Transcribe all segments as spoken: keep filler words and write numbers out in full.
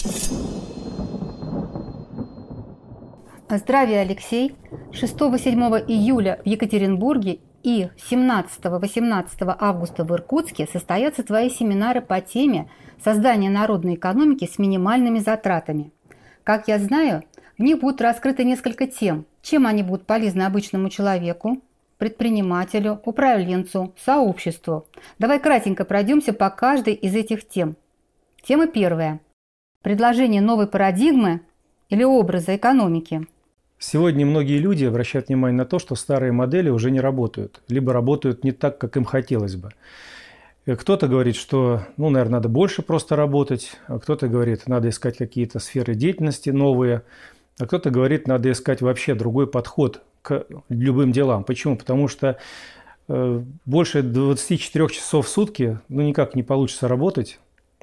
Здравия, Алексей! шестого-седьмого июля в Екатеринбурге и семнадцатого-восемнадцатого августа в Иркутске состоятся твои семинары по теме «Создание народной экономики с минимальными затратами». Как я знаю, в них будут раскрыты несколько тем. Чем они будут полезны обычному человеку, предпринимателю, управленцу, сообществу. Давай кратенько пройдемся по каждой из этих тем. Тема первая. Предложение новой парадигмы или образа экономики. Сегодня многие люди обращают внимание на то, что старые модели уже не работают, либо работают не так, как им хотелось бы. Кто-то говорит, что, ну, наверное, надо больше просто работать, а кто-то говорит, надо искать какие-то сферы деятельности новые, а кто-то говорит, надо искать вообще другой подход к любым делам. Почему? Потому что э, больше двадцати четырёх часов в сутки, ну, никак не получится работать,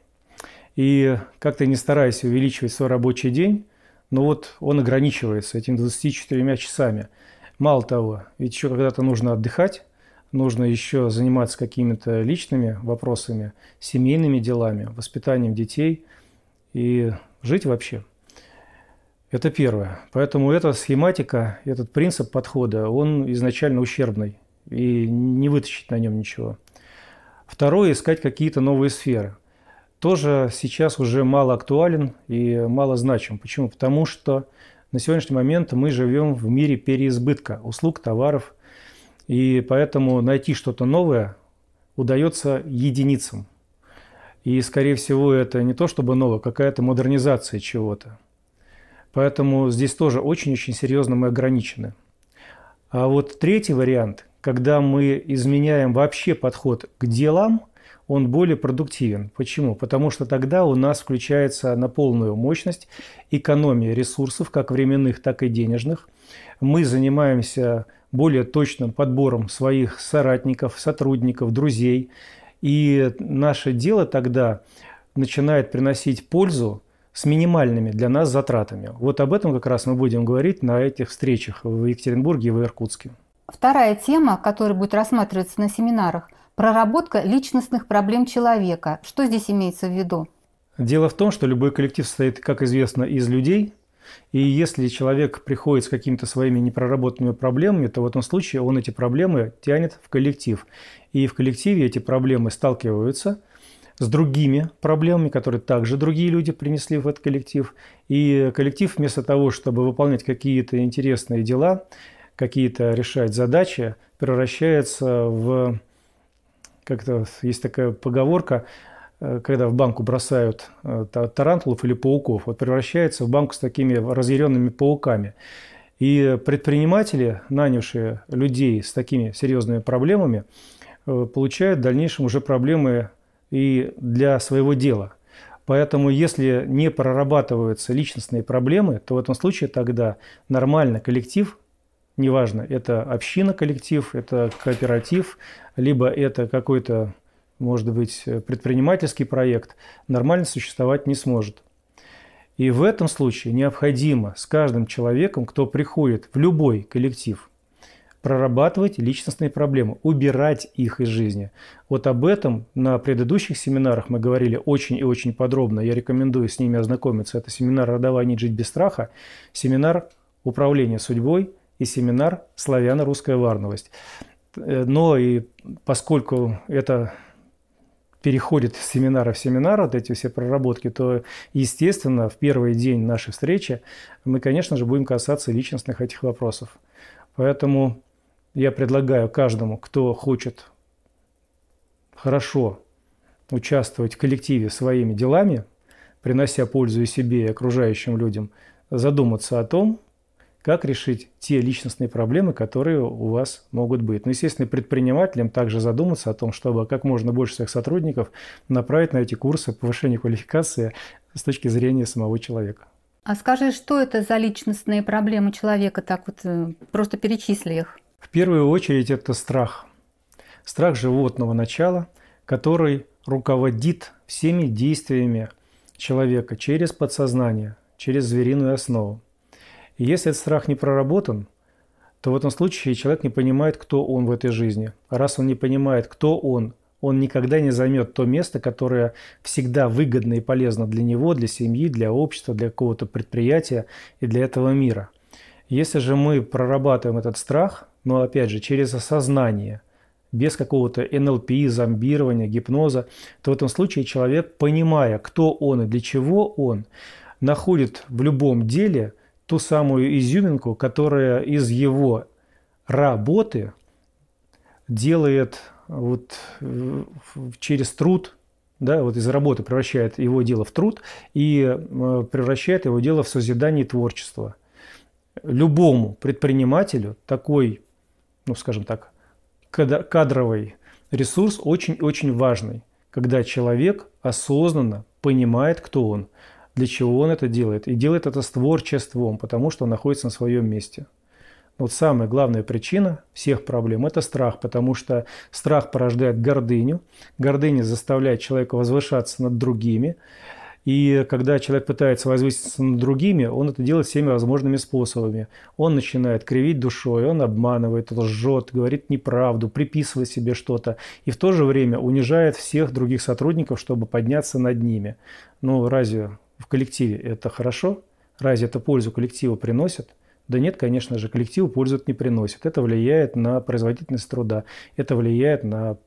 и как-то не стараясь увеличивать свой рабочий день, но вот он ограничивается этими двадцатью четырьмя часами. Мало того, ведь еще когда-то нужно отдыхать, нужно еще заниматься какими-то личными вопросами, семейными делами, воспитанием детей и жить вообще. Это первое. Поэтому эта схематика, этот принцип подхода, он изначально ущербный, и не вытащить на нем ничего. Второе – искать какие-то новые сферы. Тоже сейчас уже мало актуален и мало значим. Почему? Потому что на сегодняшний момент мы живем в мире переизбытка услуг, товаров, и поэтому найти что-то новое удается единицам. И, скорее всего, это не то чтобы новое, какая-то модернизация чего-то. Поэтому здесь тоже очень-очень серьезно мы ограничены. А вот третий вариант, когда мы изменяем вообще подход к делам, он более продуктивен. Почему? Потому что тогда у нас включается на полную мощность экономия ресурсов, как временных, так и денежных. Мы занимаемся более точным подбором своих соратников, сотрудников, друзей. И наше дело тогда начинает приносить пользу с минимальными для нас затратами. Вот об этом как раз мы будем говорить на этих встречах в Екатеринбурге и в Иркутске. Вторая тема, которая будет рассматриваться на семинарах – проработка личностных проблем человека. Что здесь имеется в виду? Дело в том, что любой коллектив состоит, как известно, из людей. И если человек приходит с какими-то своими непроработанными проблемами, то в этом случае он эти проблемы тянет в коллектив. И в коллективе эти проблемы сталкиваются с другими проблемами, которые также другие люди принесли в этот коллектив. И коллектив вместо того, чтобы выполнять какие-то интересные дела, какие-то решать задачи, превращается в... Как-то есть такая поговорка, когда в банку бросают тарантулов или пауков, вот превращается в банку с такими разъяренными пауками. И предприниматели, нанявшие людей с такими серьезными проблемами, получают в дальнейшем уже проблемы и для своего дела. Поэтому если не прорабатываются личностные проблемы, то в этом случае тогда нормально коллектив, неважно, это община, коллектив, это кооператив, либо это какой-то, может быть, предпринимательский проект, нормально существовать не сможет. И в этом случае необходимо с каждым человеком, кто приходит в любой коллектив, прорабатывать личностные проблемы, убирать их из жизни. Вот об этом на предыдущих семинарах мы говорили очень и очень подробно. Я рекомендую с ними ознакомиться. Это семинар «Родовая нить. Жить без страха», семинар «Управление судьбой» и семинар «Славяно-русская варновость». Но и поскольку это переходит с семинара в семинар, вот эти все проработки, то, естественно, в первый день нашей встречи мы, конечно же, будем касаться личностных этих вопросов. Поэтому я предлагаю каждому, кто хочет хорошо участвовать в коллективе своими делами, принося пользу и себе, и окружающим людям, задуматься о том, как решить те личностные проблемы, которые у вас могут быть. Ну, естественно, предпринимателям также задуматься о том, чтобы как можно больше своих сотрудников направить на эти курсы повышения квалификации с точки зрения самого человека. А скажи, что это за личностные проблемы человека? Так вот, просто перечисли их. В первую очередь это страх. Страх животного начала, который руководит всеми действиями человека через подсознание, через звериную основу. И если этот страх не проработан, то в этом случае человек не понимает, кто он в этой жизни. А раз он не понимает, кто он Он никогда не займет то место, которое всегда выгодно и полезно для него, для семьи, для общества, для какого-то предприятия и для этого мира. Если же мы прорабатываем этот страх, но опять же через осознание, без какого-то эн эл пи, зомбирования, гипноза, то в этом случае человек, понимая, кто он и для чего он, находит в любом деле ту самую изюминку, которая из его работы делает вот через труд, да, вот из работы превращает его дело в труд и превращает его дело в созидание и творчество. Любому предпринимателю такой, ну скажем так, кадровый ресурс очень-очень важный, когда человек осознанно понимает, кто он, для чего он это делает, и делает это с творчеством, потому что он находится на своем месте. Вот самая главная причина всех проблем – это страх, потому что страх порождает гордыню, гордыня заставляет человека возвышаться над другими, и когда человек пытается возвыситься над другими, он это делает всеми возможными способами. Он начинает кривить душой, он обманывает, лжет, говорит неправду, приписывает себе что-то, и в то же время унижает всех других сотрудников, чтобы подняться над ними. Ну, разве в коллективе это хорошо? Разве это пользу коллективу приносит? Да нет, конечно же, коллективу пользу не приносит. Это влияет на производительность труда, это влияет на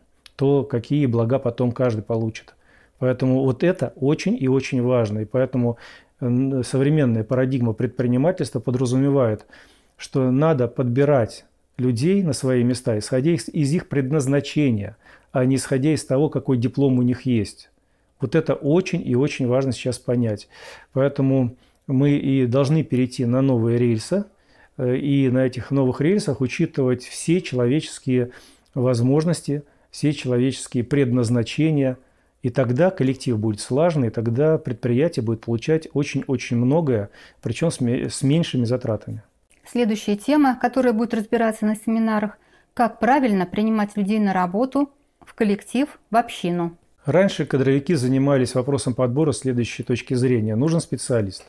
то, какие блага потом каждый получит. Поэтому вот это очень и очень важно. И поэтому современная парадигма предпринимательства подразумевает, что надо подбирать людей на свои места, исходя из их предназначения, а не исходя из того, какой диплом у них есть. Вот это очень и очень важно сейчас понять. Поэтому мы и должны перейти на новые рельсы, и на этих новых рельсах учитывать все человеческие возможности, все человеческие предназначения. И тогда коллектив будет слаженный, и тогда предприятие будет получать очень-очень многое, причем с меньшими затратами. Следующая тема, которая будет разбираться на семинарах – как правильно принимать людей на работу, в коллектив, в общину. Раньше кадровики занимались вопросом подбора с следующей точки зрения. Нужен специалист.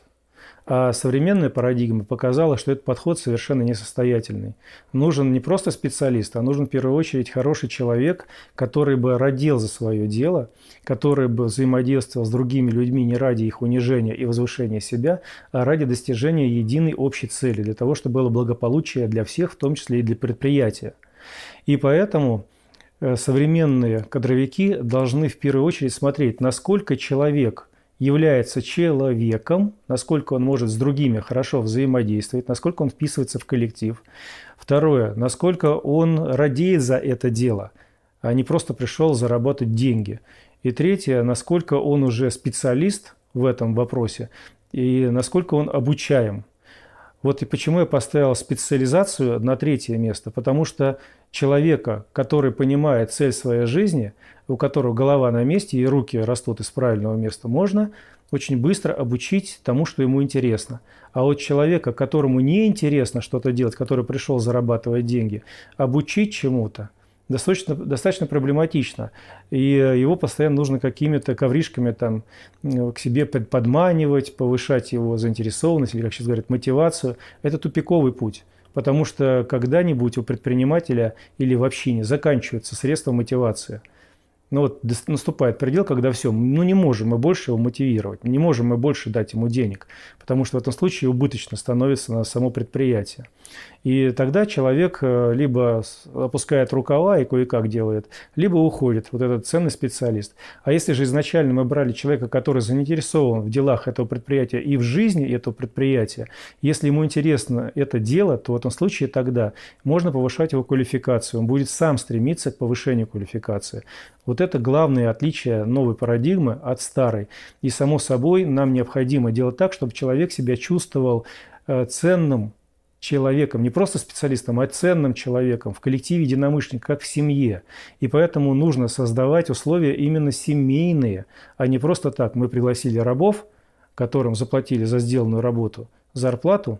А современная парадигма показала, что этот подход совершенно несостоятельный. Нужен не просто специалист, а нужен в первую очередь хороший человек, который бы родил за свое дело, который бы взаимодействовал с другими людьми не ради их унижения и возвышения себя, а ради достижения единой общей цели, для того, чтобы было благополучие для всех, в том числе и для предприятия. И поэтому современные кадровики должны в первую очередь смотреть, насколько человек является человеком, насколько он может с другими хорошо взаимодействовать, насколько он вписывается в коллектив. Второе, насколько он радеет за это дело, а не просто пришел заработать деньги. И третье, насколько он уже специалист в этом вопросе и насколько он обучаем. Вот и почему я поставил специализацию на третье место. Потому что человека, который понимает цель своей жизни, у которого голова на месте и руки растут из правильного места, можно очень быстро обучить тому, что ему интересно. А вот человека, которому не интересно что-то делать, который пришел зарабатывать деньги, обучить чему-то достаточно, достаточно проблематично. И его постоянно нужно какими-то ковришками там, к себе подманивать, повышать его заинтересованность, или, как сейчас говорят, мотивацию. Это тупиковый путь. Потому что когда-нибудь у предпринимателя или в общине заканчиваются средства мотивации. Ну вот наступает предел, когда все, ну не можем мы больше его мотивировать, не можем мы больше дать ему денег, потому что в этом случае убыточно становится на само предприятие. И тогда человек либо опускает рукава и кое-как делает, либо уходит, вот этот ценный специалист. А если же изначально мы брали человека, который заинтересован в делах этого предприятия и в жизни этого предприятия, если ему интересно это дело, то в этом случае тогда можно повышать его квалификацию, он будет сам стремиться к повышению квалификации. Вот это главное отличие новой парадигмы от старой. И само собой нам необходимо делать так, чтобы человек себя чувствовал ценным человеком, не просто специалистом, а ценным человеком в коллективе единомышленников, как в семье. И поэтому нужно создавать условия именно семейные, а не просто так. Мы пригласили рабов, которым заплатили за сделанную работу зарплату,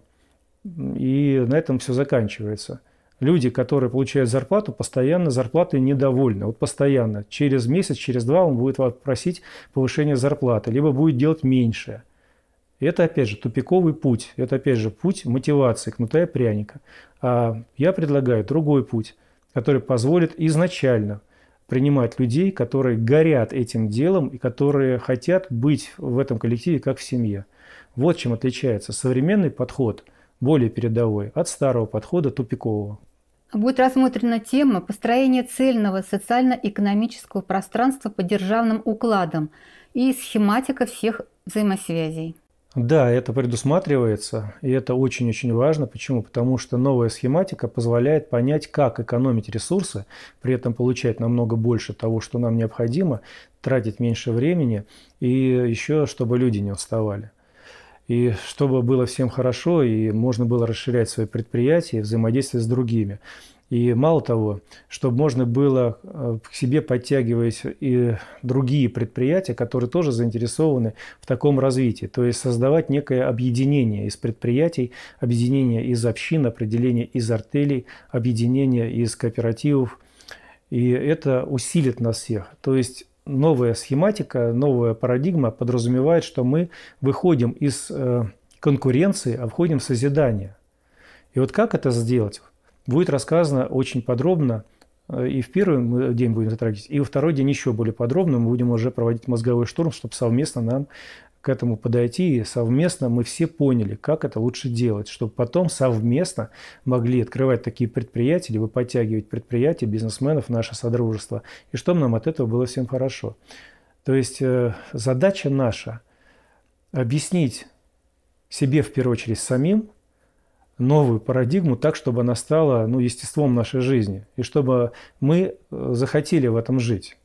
и на этом все заканчивается. Люди, которые получают зарплату, постоянно зарплатой недовольны. Вот постоянно. Через месяц, через два он будет просить повышения зарплаты, либо будет делать меньше. Это, опять же, тупиковый путь. Это, опять же, путь мотивации, кнута и пряника. А я предлагаю другой путь, который позволит изначально принимать людей, которые горят этим делом и которые хотят быть в этом коллективе как в семье. Вот чем отличается современный подход, более передовой, от старого подхода тупикового. Будет рассмотрена тема построения цельного социально-экономического пространства по державным укладам и схематика всех взаимосвязей. Да, это предусматривается, и это очень-очень важно. Почему? Потому что новая схематика позволяет понять, как экономить ресурсы, при этом получать намного больше того, что нам необходимо, тратить меньше времени, и еще, чтобы люди не уставали. И чтобы было всем хорошо, и можно было расширять свои предприятия, взаимодействовать с другими. И мало того, чтобы можно было к себе подтягивать и другие предприятия, которые тоже заинтересованы в таком развитии. То есть создавать некое объединение из предприятий, объединение из общин, определение из артелей, объединение из кооперативов. И это усилит нас всех. То есть новая схематика, новая парадигма подразумевает, что мы выходим из конкуренции, а входим в созидание. И вот как это сделать? Будет рассказано очень подробно, и в первый день будем затрагивать, и во второй день еще более подробно. Мы будем уже проводить мозговой штурм, чтобы совместно нам к этому подойти, и совместно мы все поняли, как это лучше делать, чтобы потом совместно могли открывать такие предприятия, либо подтягивать предприятия, бизнесменов в наше содружество, и чтобы нам от этого было всем хорошо. То есть задача наша – объяснить себе в первую очередь самим, новую парадигму так, чтобы она стала ну, естеством нашей жизни, и чтобы мы захотели в этом жить.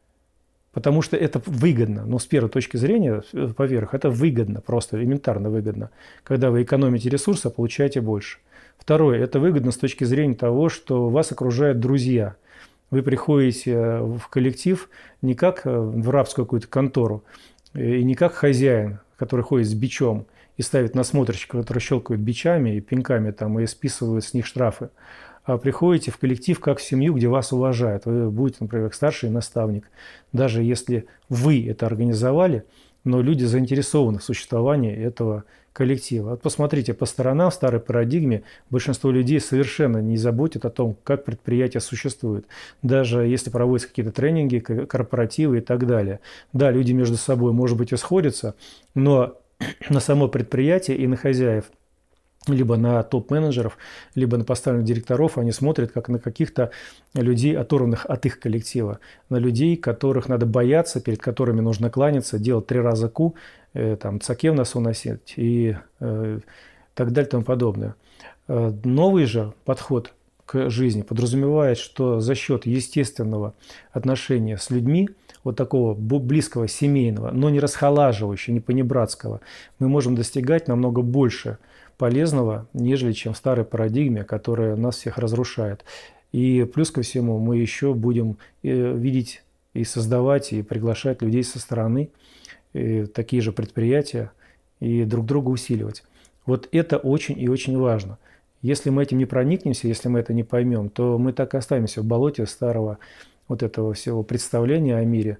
Потому что это выгодно. Но с первой точки зрения, поверх, это выгодно, просто элементарно выгодно. Когда вы экономите ресурсы, а получаете больше. Второе, это выгодно с точки зрения того, что вас окружают друзья. Вы приходите в коллектив не как в рабскую какую-то контору, и не как хозяин, который ходит с бичом, и ставит насмотрщиков, которые щелкают бичами и пинками там, и списывают с них штрафы. А приходите в коллектив как в семью, где вас уважают. Вы будете, например, как старший наставник. Даже если вы это организовали, но люди заинтересованы в существовании этого коллектива. Вот посмотрите по сторонам, в старой парадигме большинство людей совершенно не заботят о том, как предприятие существует. Даже если проводятся какие-то тренинги, корпоративы и так далее. Да, люди между собой, может быть, и сходятся, но на само предприятие и на хозяев, либо на топ-менеджеров, либо на поставленных директоров, они смотрят как на каких-то людей, оторванных от их коллектива, на людей, которых надо бояться, перед которыми нужно кланяться, делать три раза ку, э, там, цаке в носу носить и э, так далее и тому подобное. Э, новый же подход к жизни подразумевает, что за счет естественного отношения с людьми, вот такого близкого, семейного, но не расхолаживающего, не понебратского, мы можем достигать намного больше полезного, нежели чем в старой парадигме, которая нас всех разрушает. И плюс ко всему мы еще будем видеть и создавать, и приглашать людей со стороны, и такие же предприятия, и друг друга усиливать. Вот это очень и очень важно. Если мы этим не проникнемся, если мы это не поймем, то мы так и останемся в болоте старого вот этого всего представления о мире,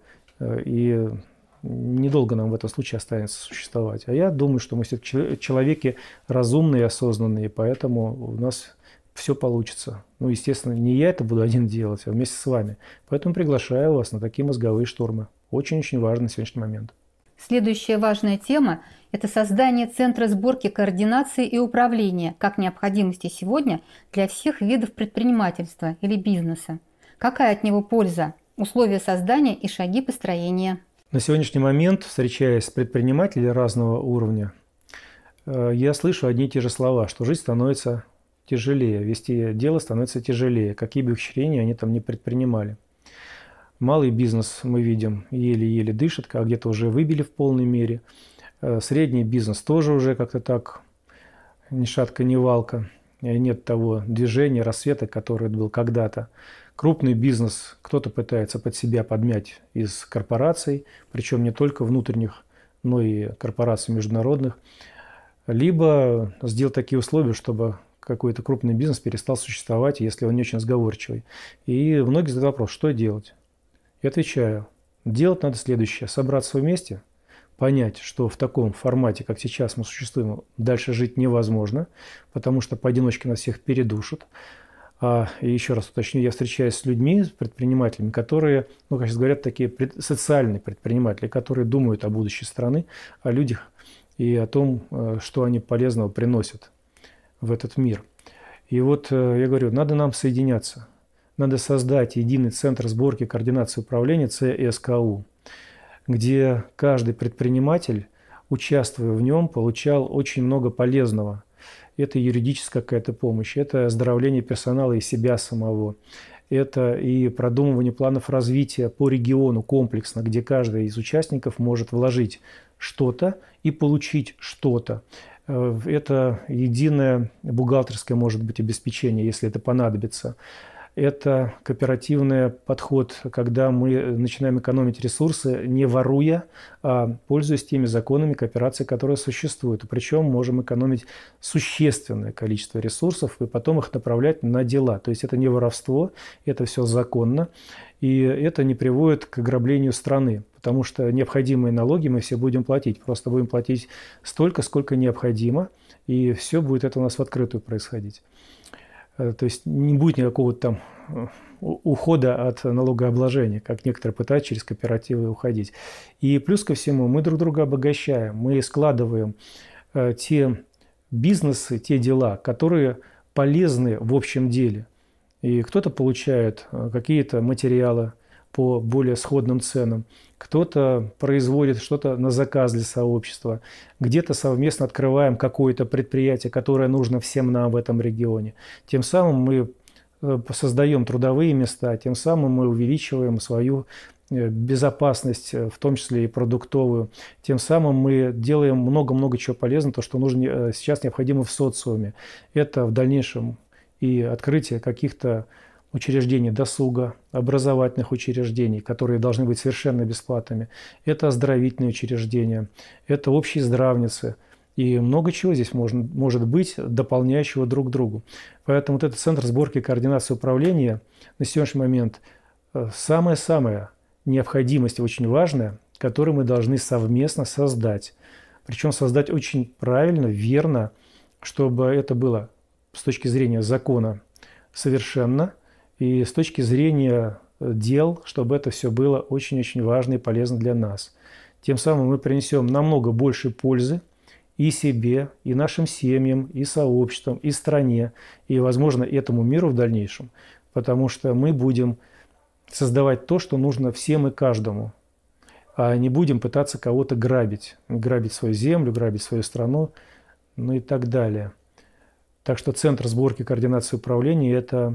и недолго нам в этом случае останется существовать. А я думаю, что мы все-таки человеки разумные, осознанные, поэтому у нас все получится. Ну, естественно, не я это буду один делать, а вместе с вами. Поэтому приглашаю вас на такие мозговые штурмы. Очень-очень важно на сегодняшний момент. Следующая важная тема – это создание Центра сборки, координации и управления как необходимости сегодня для всех видов предпринимательства или бизнеса. Какая от него польза, условия создания и шаги построения? На сегодняшний момент, встречаясь с предпринимателями разного уровня, я слышу одни и те же слова, что жизнь становится тяжелее, вести дело становится тяжелее, какие бы ухищрения они там не предпринимали. Малый бизнес, мы видим, еле-еле дышит, а где-то уже выбили в полной мере. Средний бизнес тоже уже как-то так ни шатка, ни валка. Нет того движения, рассвета, который был когда-то. Крупный бизнес кто-то пытается под себя подмять из корпораций, причем не только внутренних, но и корпораций международных. Либо сделать такие условия, чтобы какой-то крупный бизнес перестал существовать, если он не очень сговорчивый. И многие задают вопрос, что делать? Я отвечаю, делать надо следующее. Собраться вместе, понять, что в таком формате, как сейчас мы существуем, дальше жить невозможно, потому что поодиночке нас всех передушат. А, и еще раз уточню, я встречаюсь с людьми, с предпринимателями, которые, ну, как сейчас говорят, такие пред, социальные предприниматели, которые думают о будущей страны, о людях и о том, что они полезного приносят в этот мир. И вот я говорю, надо нам соединяться. Надо создать единый центр сборки, координации управления цэ эс ка у, где каждый предприниматель, участвуя в нем, получал очень много полезного. Это юридическая какая-то помощь, это оздоровление персонала и себя самого, это и продумывание планов развития по региону комплексно, где каждый из участников может вложить что-то и получить что-то. Это единое бухгалтерское, может быть, обеспечение, если это понадобится. Это кооперативный подход, когда мы начинаем экономить ресурсы, не воруя, а пользуясь теми законами кооперации, которые существуют. Причем можем экономить существенное количество ресурсов и потом их направлять на дела. То есть это не воровство, это все законно, и это не приводит к ограблению страны, потому что необходимые налоги мы все будем платить. Просто будем платить столько, сколько необходимо, и все будет это у нас в открытую происходить. То есть не будет никакого там ухода от налогообложения, как некоторые пытаются через кооперативы уходить. И плюс ко всему мы друг друга обогащаем, мы складываем те бизнесы, те дела, которые полезны в общем деле. И кто-то получает какие-то материалы по более сходным ценам, кто-то производит что-то на заказ для сообщества, где-то совместно открываем какое-то предприятие, которое нужно всем нам в этом регионе. Тем самым мы создаем трудовые места, тем самым мы увеличиваем свою безопасность, в том числе и продуктовую. Тем самым мы делаем много-много чего полезного, то, что нужно, сейчас необходимо в социуме. Это в дальнейшем и открытие каких-то учреждений досуга, образовательных учреждений, которые должны быть совершенно бесплатными. Это оздоровительные учреждения, это общие здравницы. И много чего здесь можно, может быть, дополняющего друг другу. Поэтому вот этот центр сборки и координации управления на сегодняшний момент самая-самая необходимость, очень важная, которую мы должны совместно создать. Причем создать очень правильно, верно, чтобы это было с точки зрения закона совершенно, и с точки зрения дел, чтобы это все было очень-очень важно и полезно для нас. Тем самым мы принесем намного больше пользы и себе, и нашим семьям, и сообществам, и стране, и, возможно, этому миру в дальнейшем, потому что мы будем создавать то, что нужно всем и каждому, а не будем пытаться кого-то грабить, грабить свою землю, грабить свою страну, ну и так далее. Так что Центр сборки, координации управления – это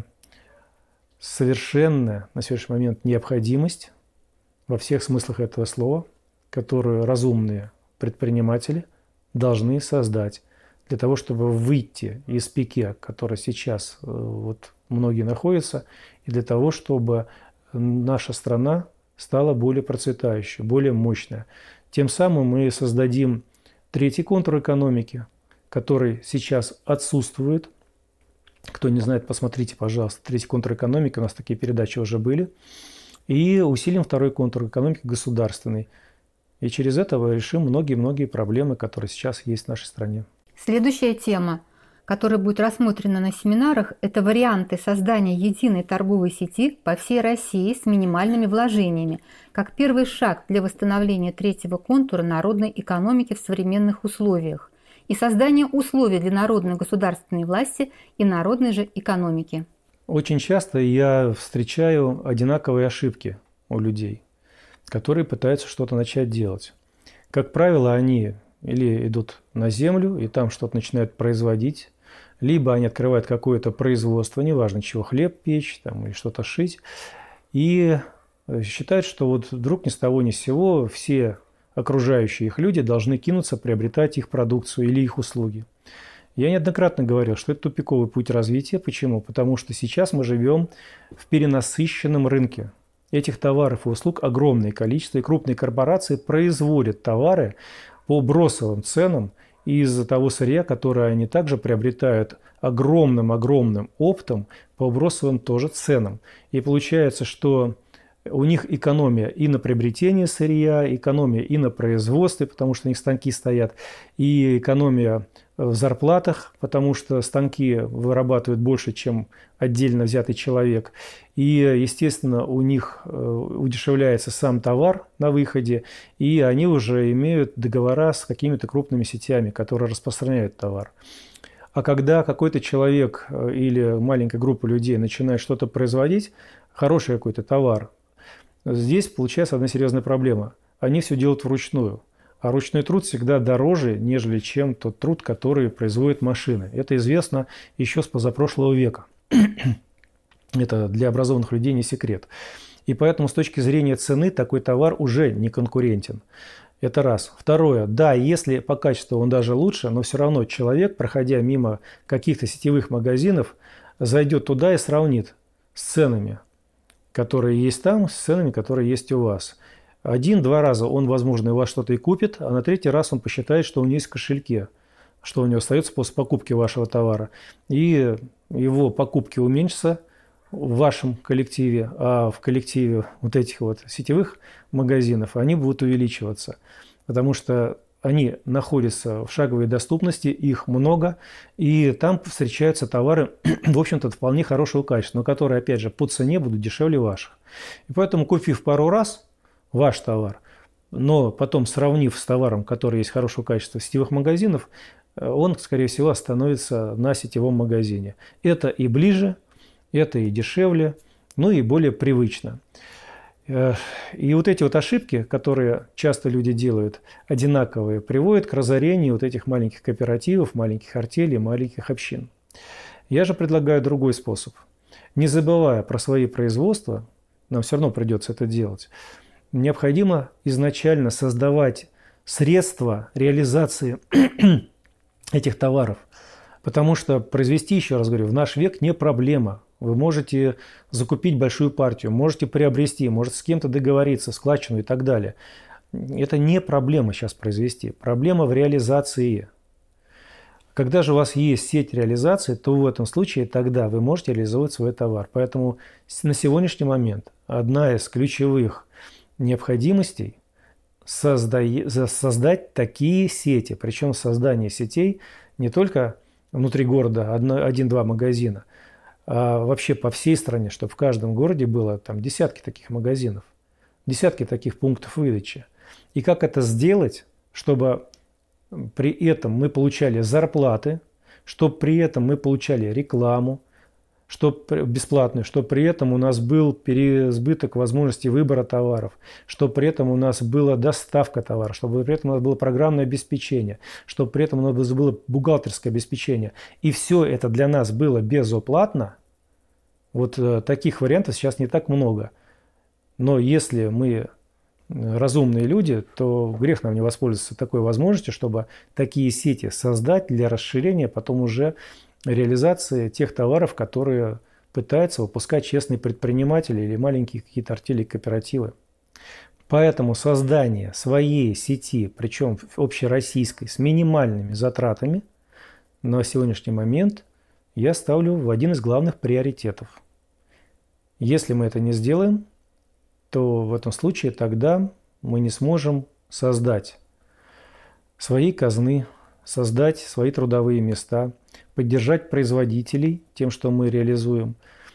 совершенная на сегодняшний момент необходимость во всех смыслах этого слова, которую разумные предприниматели должны создать для того, чтобы выйти из пике, в которой сейчас вот многие находятся, и для того, чтобы наша страна стала более процветающей, более мощной. Тем самым мы создадим третий контур экономики, который сейчас отсутствует. Кто не знает, посмотрите, пожалуйста, третий контур экономики, у нас такие передачи уже были. И усилим второй контур экономики государственный. И через это мы решим многие-многие проблемы, которые сейчас есть в нашей стране. Следующая тема, которая будет рассмотрена на семинарах, это варианты создания единой торговой сети по всей России с минимальными вложениями, как первый шаг для восстановления третьего контура народной экономики в современных условиях и создание условий для народной государственной власти и народной же экономики. Очень часто я встречаю одинаковые ошибки у людей, которые пытаются что-то начать делать. Как правило, они или идут на землю и там что-то начинают производить, либо они открывают какое-то производство, неважно чего, хлеб печь там, или что-то шить, и считают, что вот вдруг ни с того ни с сего все окружающие их люди должны кинуться приобретать их продукцию или их услуги. Я неоднократно говорил, что это тупиковый путь развития. Почему? Потому что сейчас мы живем в перенасыщенном рынке. Этих товаров и услуг огромное количество, и крупные корпорации производят товары по бросовым ценам из того сырья, которое они также приобретают огромным-огромным оптом по бросовым тоже ценам. И получается, что У них экономия и на приобретении сырья, экономия и на производстве, потому что у них станки стоят, и экономия в зарплатах, потому что станки вырабатывают больше, чем отдельно взятый человек. И, естественно, у них удешевляется сам товар на выходе, и они уже имеют договора с какими-то крупными сетями, которые распространяют товар. А когда какой-то человек или маленькая группа людей начинает что-то производить, хороший какой-то товар, здесь получается одна серьезная проблема. Они все делают вручную. А ручной труд всегда дороже, нежели чем тот труд, который производят машины. Это известно еще с позапрошлого века. Это для образованных людей не секрет. И поэтому с точки зрения цены такой товар уже не конкурентен. Это раз. Второе. Да, если по качеству он даже лучше, но все равно человек, проходя мимо каких-то сетевых магазинов, зайдет туда и сравнит с ценами, которые есть там, с ценами, которые есть у вас. Один-два раза он, возможно, у вас что-то и купит, а на третий раз он посчитает, что у него есть в кошельке, что у него остается после покупки вашего товара. И его покупки уменьшатся в вашем коллективе, а в коллективе вот этих вот сетевых магазинов они будут увеличиваться, потому что они находятся в шаговой доступности, их много, и там встречаются товары, в общем-то, вполне хорошего качества, но которые, опять же, по цене будут дешевле ваших. И поэтому, купив пару раз ваш товар, но потом сравнив с товаром, который есть хорошего качества в сетевых магазинах, он, скорее всего, остановится на сетевом магазине. Это и ближе, это и дешевле, ну и более привычно. И вот эти вот ошибки, которые часто люди делают, одинаковые, приводят к разорению вот этих маленьких кооперативов, маленьких артелей, маленьких общин. Я же предлагаю другой способ. Не забывая про свои производства, нам все равно придется это делать, необходимо изначально создавать средства реализации этих товаров. Потому что произвести, еще раз говорю, в наш век не проблема. Вы можете закупить большую партию, можете приобрести, можете с кем-то договориться, складчину и так далее. Это не проблема сейчас произвести. Проблема в реализации. Когда же у вас есть сеть реализации, то в этом случае тогда вы можете реализовать свой товар. Поэтому на сегодняшний момент одна из ключевых необходимостей создать, создать такие сети. Причем создание сетей не только внутри города один-два магазина, а вообще по всей стране, чтобы в каждом городе было там десятки таких магазинов, десятки таких пунктов выдачи. И как это сделать, чтобы при этом мы получали зарплаты, чтобы при этом мы получали рекламу, чтобы бесплатную, чтобы при этом у нас был переизбыток возможностей выбора товаров, чтобы при этом у нас была доставка товара, чтобы при этом у нас было программное обеспечение, чтобы при этом у нас было бухгалтерское обеспечение. И все это для нас было безоплатно. Вот таких вариантов сейчас не так много. Но если мы разумные люди, то грех нам не воспользоваться такой возможностью, чтобы такие сети создать для расширения потом уже реализации тех товаров, которые пытаются выпускать честные предприниматели или маленькие какие-то артели, кооперативы. Поэтому создание своей сети, причем общероссийской, с минимальными затратами, на сегодняшний момент я ставлю в один из главных приоритетов. Если мы это не сделаем, то в этом случае тогда мы не сможем создать свои казны, создать свои трудовые места, поддержать производителей тем, что мы реализуем.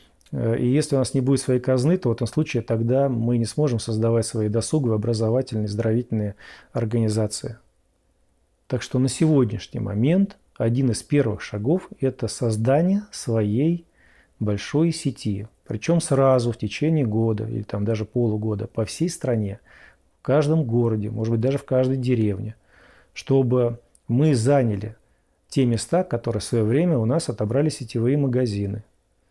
И если у нас не будет своей казны, то в этом случае тогда мы не сможем создавать свои досуговые, образовательные, оздоровительные организации. Так что на сегодняшний момент один из первых шагов – это создание своей большой сети. Причем сразу в течение года или там даже полугода по всей стране, в каждом городе, может быть даже в каждой деревне, чтобы мы заняли те места, которые в свое время у нас отобрали сетевые магазины.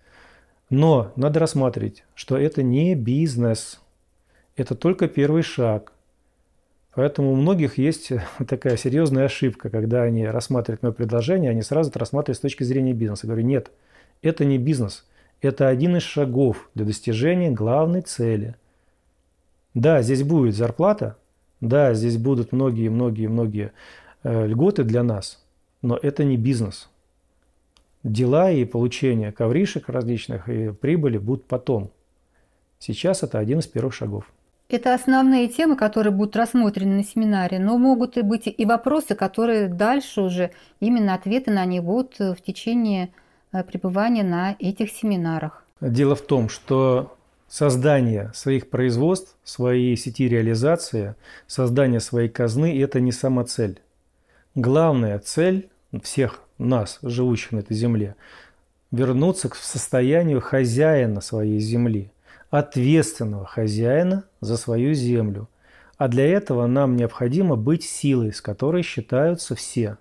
Но надо рассматривать, что это не бизнес, это только первый шаг. Поэтому у многих есть такая серьезная ошибка, когда они рассматривают мое предложение, они сразу это рассматривают с точки зрения бизнеса. Я говорю, нет, это не бизнес, это один из шагов для достижения главной цели. Да, здесь будет зарплата, да, здесь будут многие-многие-многие э, льготы для нас, но это не бизнес. Дела и получение ковришек различных и прибыли будут потом. Сейчас это один из первых шагов. Это основные темы, которые будут рассмотрены на семинаре, но могут и быть и вопросы, которые дальше уже, именно ответы на них будут в течение пребывания на этих семинарах. Дело в том, что создание своих производств, своей сети реализации, создание своей казны – это не самоцель. Главная цель всех нас, живущих на этой земле, вернуться к состоянию хозяина своей земли, ответственного хозяина за свою землю. А для этого нам необходимо быть силой, с которой считаются все.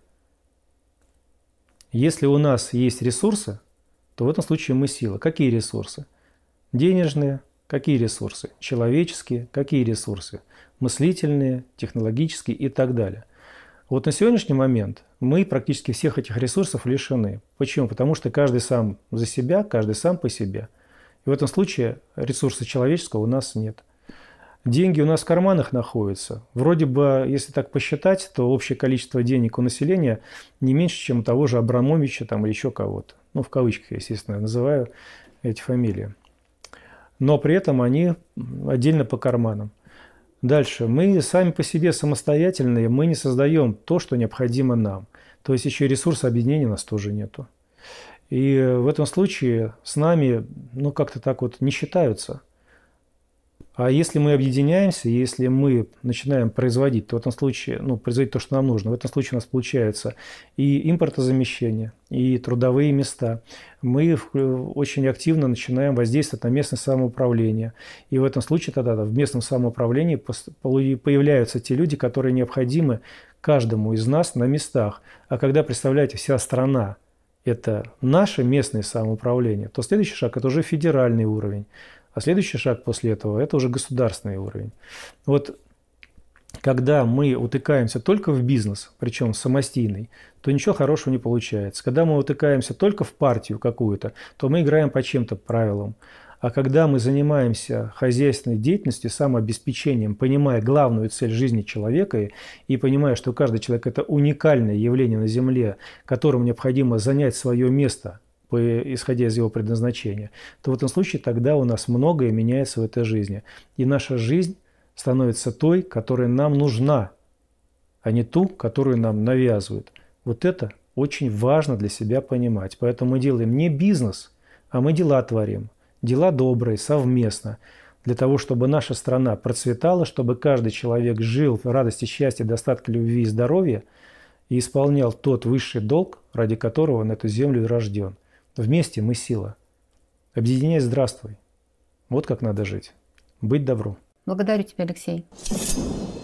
Если у нас есть ресурсы, то в этом случае мы сила. Какие ресурсы? Денежные. Какие ресурсы? Человеческие. Какие ресурсы? Мыслительные, технологические и так далее. Вот на сегодняшний момент мы практически всех этих ресурсов лишены. Почему? Потому что каждый сам за себя, каждый сам по себе. И в этом случае ресурса человеческого у нас нет. Деньги у нас в карманах находятся. Вроде бы, если так посчитать, то общее количество денег у населения не меньше, чем у того же Абрамовича там, или еще кого-то. Ну, в кавычках, естественно, я называю эти фамилии. Но при этом они отдельно по карманам. Дальше. Мы сами по себе самостоятельные, мы не создаем то, что необходимо нам. То есть еще ресурса объединения у нас тоже нету. И в этом случае с нами, ну, как-то так вот не считаются. А если мы объединяемся, если мы начинаем производить, то в этом случае, ну, производить то, что нам нужно, в этом случае у нас получается и импортозамещение, и трудовые места. Мы очень активно начинаем воздействовать на местное самоуправление. И в этом случае тогда в местном самоуправлении появляются те люди, которые необходимы каждому из нас на местах. А когда, представляете, вся страна – это наше местное самоуправление, то следующий шаг – это уже федеральный уровень. А следующий шаг после этого – это уже государственный уровень. Вот когда мы утыкаемся только в бизнес, причем самостийный, то ничего хорошего не получается. Когда мы утыкаемся только в партию какую-то, то мы играем по чьим-то правилам. А когда мы занимаемся хозяйственной деятельностью, самообеспечением, понимая главную цель жизни человека и понимая, что каждый человек – это уникальное явление на Земле, которому необходимо занять свое место, исходя из его предназначения, то в этом случае тогда у нас многое меняется в этой жизни. И наша жизнь становится той, которая нам нужна, а не ту, которую нам навязывают. Вот это очень важно для себя понимать. Поэтому мы делаем не бизнес, а мы дела творим. Дела добрые, совместно. Для того, чтобы наша страна процветала, чтобы каждый человек жил в радости, счастье, достатке, любви и здоровья и исполнял тот высший долг, ради которого он на эту землю рожден. Вместе мы сила. Объединяй, здравствуй. Вот как надо жить. Быть добру. Благодарю тебя, Алексей.